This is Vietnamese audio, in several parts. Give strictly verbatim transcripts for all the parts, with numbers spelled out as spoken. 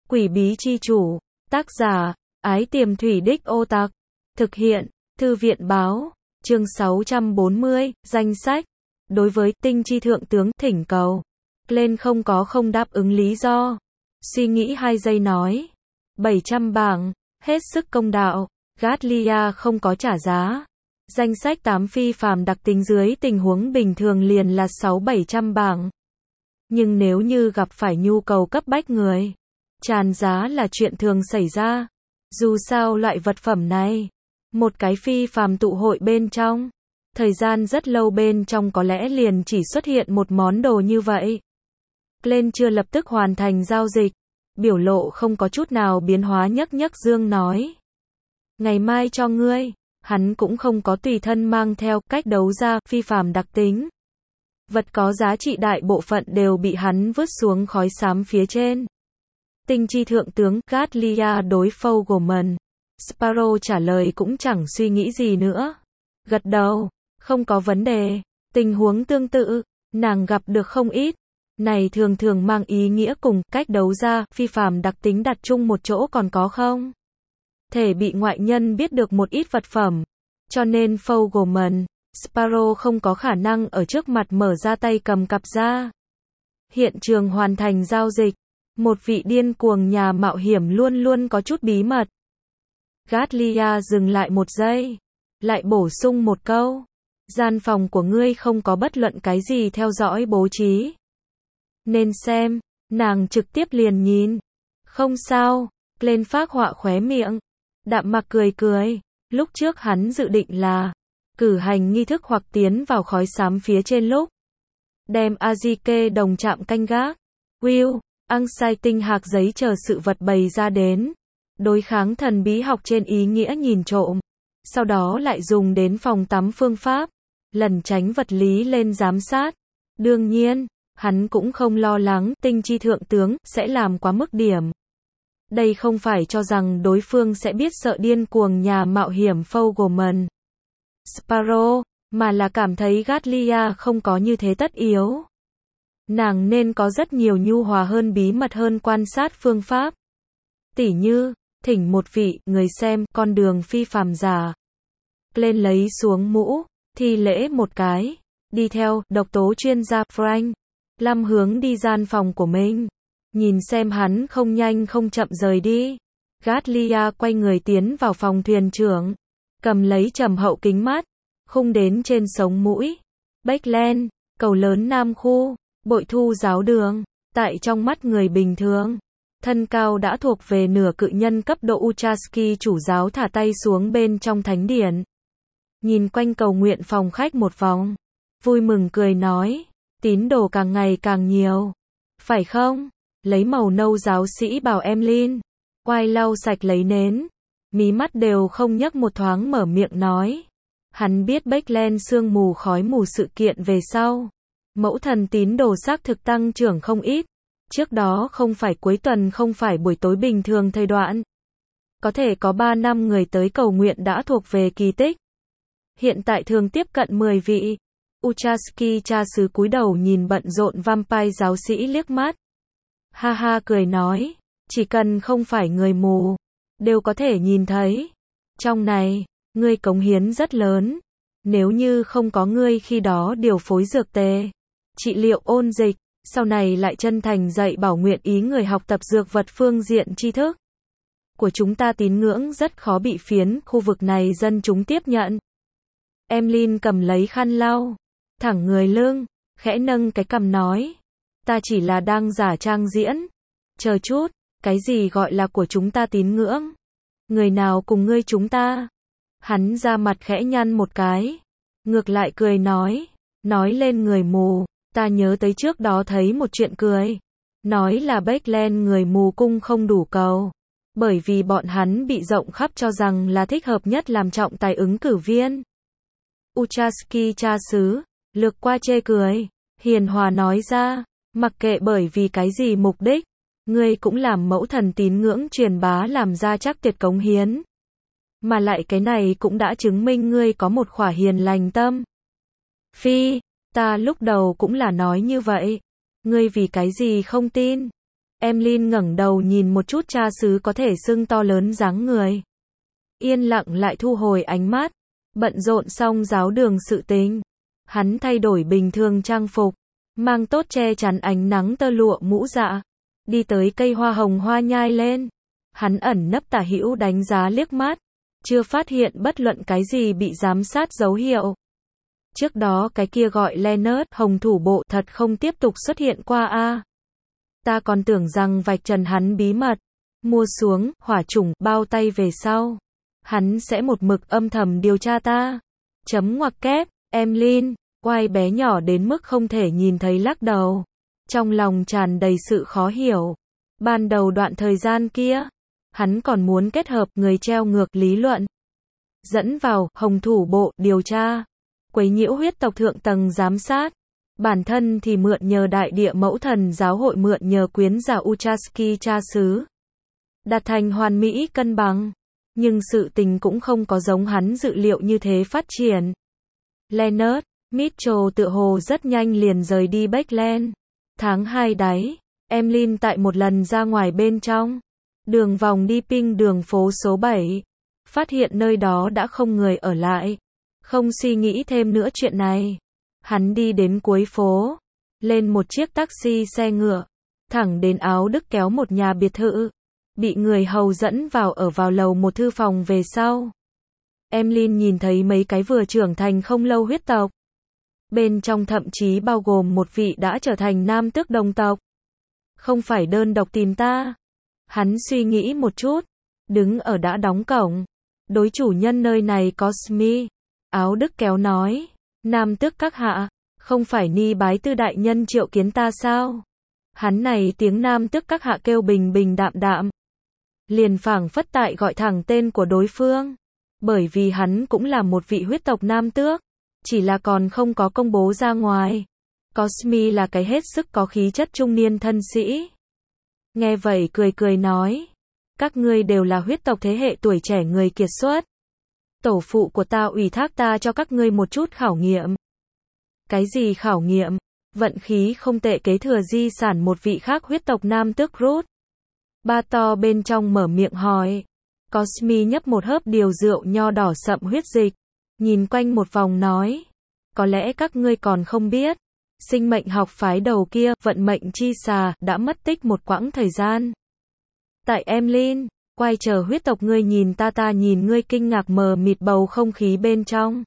Quỷ bí chi chủ, tác giả, Ái Tiềm Thủy Đích Ô Tặc, thực hiện, Thư viện báo, chương sáu trăm bốn mươi, danh sách. Đối với tinh chi thượng tướng thỉnh cầu, lên không có không đáp ứng lý do. Suy nghĩ hai giây nói. bảy trăm bảng, hết sức công đạo, Gatlia không có trả giá. Danh sách tám phi phàm đặc tính dưới tình huống bình thường liền là sáu bảy trăm bảng. Nhưng nếu như gặp phải nhu cầu cấp bách người, tràn giá là chuyện thường xảy ra. Dù sao loại vật phẩm này, một cái phi phàm tụ hội bên trong, thời gian rất lâu bên trong có lẽ liền chỉ xuất hiện một món đồ như vậy. Glenn chưa lập tức hoàn thành giao dịch, biểu lộ không có chút nào biến hóa nhấc nhấc dương nói. Ngày mai cho ngươi, hắn cũng không có tùy thân mang theo cách đấu ra phi phàm đặc tính. Vật có giá trị đại bộ phận đều bị hắn vứt xuống khói xám phía trên. Tinh chi thượng tướng Gatlia đối Fogelman. Sparrow trả lời cũng chẳng suy nghĩ gì nữa. Gật đầu, không có vấn đề. Tình huống tương tự, nàng gặp được không ít. Này thường thường mang ý nghĩa cùng cách đấu ra phi phàm đặc tính đặt chung một chỗ còn có không? Thể bị ngoại nhân biết được một ít vật phẩm. Cho nên Fogelman, Sparrow không có khả năng ở trước mặt mở ra tay cầm cặp ra. Hiện trường hoàn thành giao dịch. Một vị điên cuồng nhà mạo hiểm luôn luôn có chút bí mật. Gatlia dừng lại một giây. Lại bổ sung một câu. Gian phòng của ngươi không có bất luận cái gì theo dõi bố trí. Nên xem, nàng trực tiếp liền nhìn. Không sao, lên phác họa khóe miệng. Đạm mặc cười cười. Lúc trước hắn dự định là cử hành nghi thức hoặc tiến vào khói xám phía trên lúc. Đem Azike đồng chạm canh gác. Will, ăn sai tinh hạc giấy chờ sự vật bày ra đến. Đối kháng thần bí học trên ý nghĩa nhìn trộm. Sau đó lại dùng đến phòng tắm phương pháp. Lần tránh vật lý lên giám sát. Đương nhiên, hắn cũng không lo lắng tinh chi thượng tướng sẽ làm quá mức điểm. Đây không phải cho rằng đối phương sẽ biết sợ điên cuồng nhà mạo hiểm Fogelman. Sparrow, mà là cảm thấy Gatlia không có như thế tất yếu. Nàng nên có rất nhiều nhu hòa hơn bí mật hơn quan sát phương pháp. Tỉ như, thỉnh một vị người xem con đường phi phàm giả. Lên lấy xuống mũ, thi lễ một cái, đi theo độc tố chuyên gia Frank. Lâm hướng đi gian phòng của mình. Nhìn xem hắn không nhanh không chậm rời đi. Gatlia quay người tiến vào phòng thuyền trưởng. Cầm lấy trầm hậu kính mát. Khung đến trên sống mũi. Backland, cầu lớn Nam Khu, bội thu giáo đường. Tại trong mắt người bình thường, thân cao đã thuộc về nửa cự nhân cấp độ Uchaski chủ giáo thả tay xuống bên trong thánh điển. Nhìn quanh cầu nguyện phòng khách một vòng. Vui mừng cười nói. Tín đồ càng ngày càng nhiều. Phải không? Lấy màu nâu giáo sĩ bảo Emlyn. Quai lau sạch lấy nến. Mí mắt đều không nhấc một thoáng mở miệng nói. Hắn biết Backland sương mù khói mù sự kiện về sau. Mẫu thần tín đồ xác thực tăng trưởng không ít. Trước đó không phải cuối tuần không phải buổi tối bình thường thời đoạn. Có thể có ba năm người tới cầu nguyện đã thuộc về kỳ tích. Hiện tại thường tiếp cận mười vị. Uchaski cha xứ cúi đầu nhìn bận rộn vampire giáo sĩ liếc mắt. Ha ha cười nói. Chỉ cần không phải người mù, đều có thể nhìn thấy. Trong này, ngươi cống hiến rất lớn. Nếu như không có ngươi khi đó điều phối dược tề, trị liệu ôn dịch, sau này lại chân thành dạy bảo nguyện ý người học tập dược vật phương diện tri thức của chúng ta tín ngưỡng rất khó bị phiến khu vực này dân chúng tiếp nhận. Emlyn cầm lấy khăn lau, thẳng người lưng, khẽ nâng cái cằm nói. Ta chỉ là đang giả trang diễn. Chờ chút, cái gì gọi là của chúng ta tín ngưỡng? Người nào cùng ngươi chúng ta? Hắn ra mặt khẽ nhăn một cái. Ngược lại cười nói. Nói lên người mù, ta nhớ tới trước đó thấy một chuyện cười. Nói là Backland người mù cung không đủ cầu. Bởi vì bọn hắn bị rộng khắp cho rằng là thích hợp nhất làm trọng tài ứng cử viên. Uchaski cha xứ, lược qua chê cười. Hiền hòa nói ra. Mặc kệ bởi vì cái gì mục đích, ngươi cũng làm mẫu thần tín ngưỡng truyền bá làm ra chắc tuyệt cống hiến. Mà lại cái này cũng đã chứng minh ngươi có một khỏa hiền lành tâm. Phi, ta lúc đầu cũng là nói như vậy. Ngươi vì cái gì không tin? Emlyn ngẩng đầu nhìn một chút cha xứ có thể xưng to lớn dáng người. Yên lặng lại thu hồi ánh mắt. Bận rộn xong giáo đường sự tình. Hắn thay đổi bình thường trang phục. Mang tốt che chắn ánh nắng tơ lụa mũ dạ. Đi tới cây hoa hồng hoa nhai lên. Hắn ẩn nấp tả hữu đánh giá liếc mắt. Chưa phát hiện bất luận cái gì bị giám sát dấu hiệu. Trước đó cái kia gọi Leonard, hồng thủ bộ thật không tiếp tục xuất hiện qua a. Ta còn tưởng rằng vạch trần hắn bí mật. Mua xuống, hỏa chủng, bao tay về sau. Hắn sẽ một mực âm thầm điều tra ta. Chấm ngoặc kép, Emlyn, oai bé nhỏ đến mức không thể nhìn thấy lắc đầu. Trong lòng tràn đầy sự khó hiểu. Ban đầu đoạn thời gian kia, hắn còn muốn kết hợp người treo ngược lý luận. Dẫn vào, hồng thủ bộ, điều tra. Quấy nhiễu huyết tộc thượng tầng giám sát. Bản thân thì mượn nhờ đại địa mẫu thần giáo hội mượn nhờ quyến giả Uchaski cha xứ. Đạt thành hoàn mỹ cân bằng. Nhưng sự tình cũng không có giống hắn dự liệu như thế phát triển. Leonard, Mitchell tựa hồ rất nhanh liền rời đi Beckland. Tháng hai đáy, Emlyn tại một lần ra ngoài bên trong. Đường vòng đi ping đường phố số bảy. Phát hiện nơi đó đã không người ở lại. Không suy nghĩ thêm nữa chuyện này. Hắn đi đến cuối phố. Lên một chiếc taxi xe ngựa. Thẳng đến Áo Đức kéo một nhà biệt thự. Bị người hầu dẫn vào ở vào lầu một thư phòng về sau. Emlyn nhìn thấy mấy cái vừa trưởng thành không lâu huyết tộc. Bên trong thậm chí bao gồm một vị đã trở thành nam tước đồng tộc. Không phải đơn độc tìm ta. Hắn suy nghĩ một chút. Đứng ở đã đóng cổng. Đối chủ nhân nơi này có Smee. Áo Đức kéo nói. Nam tước các hạ. Không phải ni bái tư đại nhân triệu kiến ta sao? Hắn này tiếng nam tước các hạ kêu bình bình đạm đạm. Liền phảng phất tại gọi thẳng tên của đối phương. Bởi vì hắn cũng là một vị huyết tộc nam tước. Chỉ là còn không có công bố ra ngoài. Cosme là cái hết sức có khí chất trung niên thân sĩ. Nghe vậy cười cười nói. Các ngươi đều là huyết tộc thế hệ tuổi trẻ người kiệt xuất. Tổ phụ của ta ủy thác ta cho các ngươi một chút khảo nghiệm. Cái gì khảo nghiệm? Vận khí không tệ kế thừa di sản một vị khác huyết tộc nam tước Ruth. Ba to bên trong mở miệng hỏi. Cosme nhấp một hớp điều rượu nho đỏ sậm huyết dịch. Nhìn quanh một vòng nói. Có lẽ các ngươi còn không biết. Sinh mệnh học phái đầu kia, vận mệnh chi xà, đã mất tích một quãng thời gian. Tại Emlyn, quay chờ huyết tộc ngươi nhìn ta ta nhìn ngươi kinh ngạc mờ mịt bầu không khí bên trong.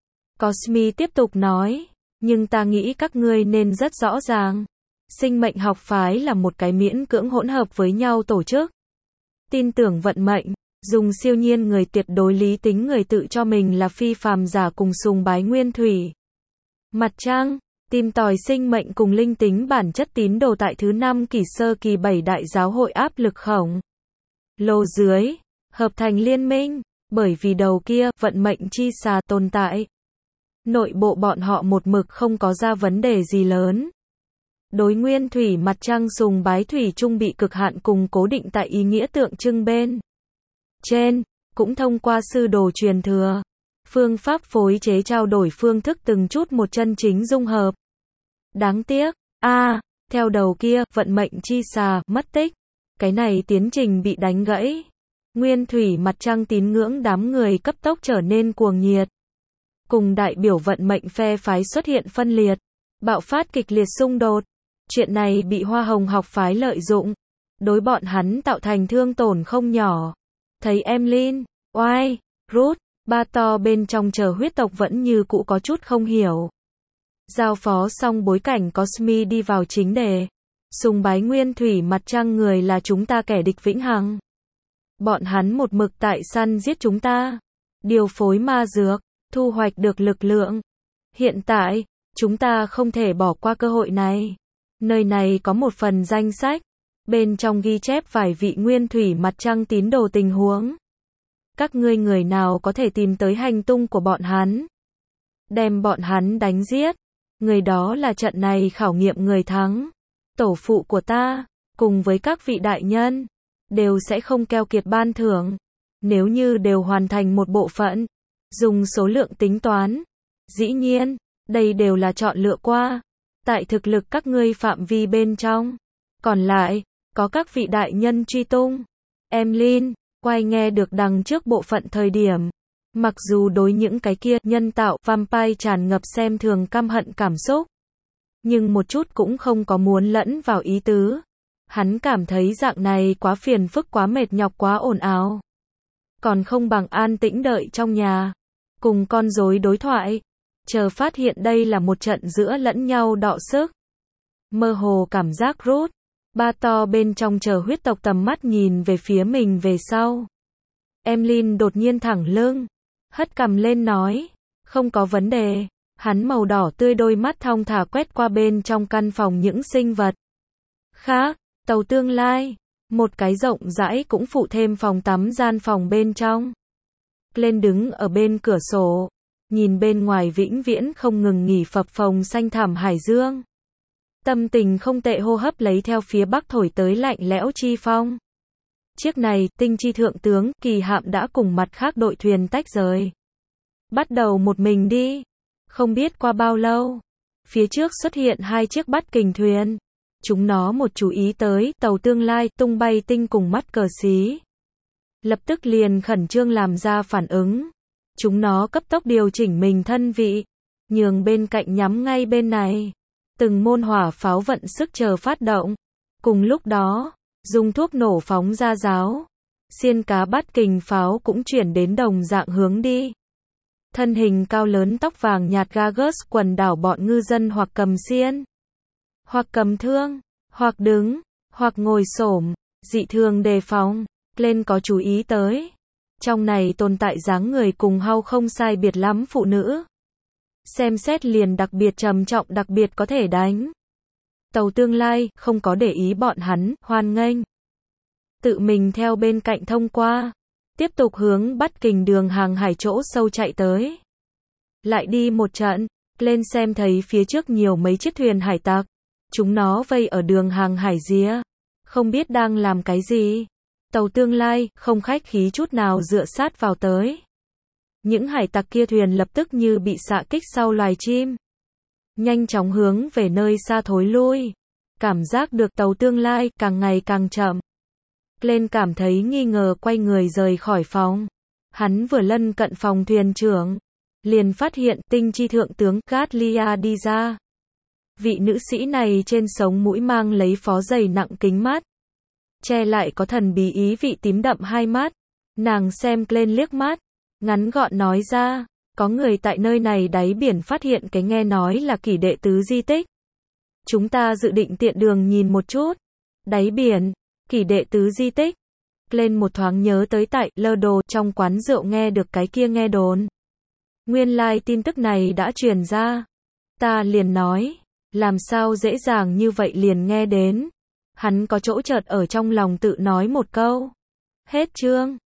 Cosme tiếp tục nói. Nhưng ta nghĩ các ngươi nên rất rõ ràng. Sinh mệnh học phái là một cái miễn cưỡng hỗn hợp với nhau tổ chức. Tin tưởng vận mệnh, dùng siêu nhiên người tuyệt đối lý tính người tự cho mình là phi phàm giả cùng sùng bái nguyên thủy. Mặt trăng, tìm tòi sinh mệnh cùng linh tính bản chất tín đồ tại thứ năm kỷ sơ kỳ bảy đại giáo hội áp lực khổng. Lô dưới, hợp thành liên minh, bởi vì đầu kia, vận mệnh chi xà tồn tại. Nội bộ bọn họ một mực không có ra vấn đề gì lớn. Đối nguyên thủy mặt trăng sùng bái thủy chung bị cực hạn cùng cố định tại ý nghĩa tượng trưng bên trên, cũng thông qua sư đồ truyền thừa. Phương pháp phối chế trao đổi phương thức từng chút một chân chính dung hợp. Đáng tiếc, a theo đầu kia, vận mệnh chi xà, mất tích. Cái này tiến trình bị đánh gãy. Nguyên thủy mặt trăng tín ngưỡng đám người cấp tốc trở nên cuồng nhiệt. Cùng đại biểu vận mệnh phe phái xuất hiện phân liệt. Bạo phát kịch liệt xung đột. Chuyện này bị Hoa Hồng học phái lợi dụng. Đối bọn hắn tạo thành thương tổn không nhỏ. Thấy Emlyn, oai, Ruth, ba to bên trong chờ huyết tộc vẫn như cũ có chút không hiểu. Giao phó xong bối cảnh Cosme đi vào chính đề. Sùng bái nguyên thủy mặt trăng người là chúng ta kẻ địch vĩnh hằng. Bọn hắn một mực tại săn giết chúng ta. Điều phối ma dược, thu hoạch được lực lượng. Hiện tại, chúng ta không thể bỏ qua cơ hội này. Nơi này có một phần danh sách. Bên trong ghi chép vài vị nguyên thủy mặt trăng tín đồ tình huống. Các ngươi người nào có thể tìm tới hành tung của bọn hắn. Đem bọn hắn đánh giết. Người đó là trận này khảo nghiệm người thắng. Tổ phụ của ta, cùng với các vị đại nhân, đều sẽ không keo kiệt ban thưởng. Nếu như đều hoàn thành một bộ phận, dùng số lượng tính toán. Dĩ nhiên, đây đều là chọn lựa qua. Tại thực lực các ngươi phạm vi bên trong. Còn lại, có các vị đại nhân truy tung. Emlyn, quay nghe được đằng trước bộ phận thời điểm. Mặc dù đối những cái kia, nhân tạo, vampire tràn ngập xem thường căm hận cảm xúc. Nhưng một chút cũng không có muốn lẫn vào ý tứ. Hắn cảm thấy dạng này quá phiền phức, quá mệt nhọc, quá ồn ào. Còn không bằng an tĩnh đợi trong nhà. Cùng con rối đối thoại. Chờ phát hiện đây là một trận giữa lẫn nhau đọ sức. Mơ hồ cảm giác rút. Ba to bên trong chờ huyết tộc tầm mắt nhìn về phía mình về sau. Emlyn đột nhiên thẳng lưng. Hất cằm lên nói. Không có vấn đề. Hắn màu đỏ tươi đôi mắt thong thả quét qua bên trong căn phòng những sinh vật khác. Tàu tương lai. Một cái rộng rãi cũng phụ thêm phòng tắm gian phòng bên trong. Lên đứng ở bên cửa sổ. Nhìn bên ngoài vĩnh viễn không ngừng nghỉ phập phồng xanh thẳm hải dương. Tâm tình không tệ, hô hấp lấy theo phía bắc thổi tới lạnh lẽo chi phong. Chiếc này, tinh chi thượng tướng, kỳ hạm đã cùng mặt khác đội thuyền tách rời. Bắt đầu một mình đi. Không biết qua bao lâu. Phía trước xuất hiện hai chiếc bắt kình thuyền. Chúng nó một chú ý tới, tàu tương lai, tung bay tinh cùng mắt cờ xí. Lập tức liền khẩn trương làm ra phản ứng. Chúng nó cấp tốc điều chỉnh mình thân vị. Nhường bên cạnh nhắm ngay bên này. Từng môn hỏa pháo vận sức chờ phát động. Cùng lúc đó, dùng thuốc nổ phóng ra giáo. Xiên cá bắt kình pháo cũng chuyển đến đồng dạng hướng đi. Thân hình cao lớn tóc vàng nhạt Gargus quần đảo bọn ngư dân hoặc cầm xiên, hoặc cầm thương, hoặc đứng, hoặc ngồi xổm, dị thường đề phòng. Lên có chú ý tới. Trong này tồn tại dáng người cùng hao không sai biệt lắm phụ nữ. Xem xét liền đặc biệt trầm trọng, đặc biệt có thể đánh. Tàu tương lai, không có để ý bọn hắn, hoan nghênh. Tự mình theo bên cạnh thông qua. Tiếp tục hướng bắt kình đường hàng hải chỗ sâu chạy tới. Lại đi một trận, lên xem thấy phía trước nhiều mấy chiếc thuyền hải tặc. Chúng nó vây ở đường hàng hải rìa. Không biết đang làm cái gì. Tàu tương lai, không khách khí chút nào dựa sát vào tới. Những hải tặc kia thuyền lập tức như bị xạ kích sau loài chim. Nhanh chóng hướng về nơi xa thối lui. Cảm giác được tàu tương lai càng ngày càng chậm. Lên cảm thấy nghi ngờ, quay người rời khỏi phòng. Hắn vừa lân cận phòng thuyền trưởng. Liền phát hiện tinh chi thượng tướng Gatlia đi ra. Vị nữ sĩ này trên sống mũi mang lấy phó dày nặng kính mát. Che lại có thần bí ý vị tím đậm hai mắt. Nàng xem lên liếc mắt. Ngắn gọn nói ra. Có người tại nơi này đáy biển phát hiện cái nghe nói là kỷ đệ tứ di tích. Chúng ta dự định tiện đường nhìn một chút. Đáy biển. Kỷ đệ tứ di tích. Lên một thoáng nhớ tới tại lơ đồ trong quán rượu nghe được cái kia nghe đồn. Nguyên lai like tin tức này đã truyền ra. Ta liền nói. Làm sao dễ dàng như vậy liền nghe đến. Hắn có chỗ chợt ở trong lòng tự nói một câu. Hết chương.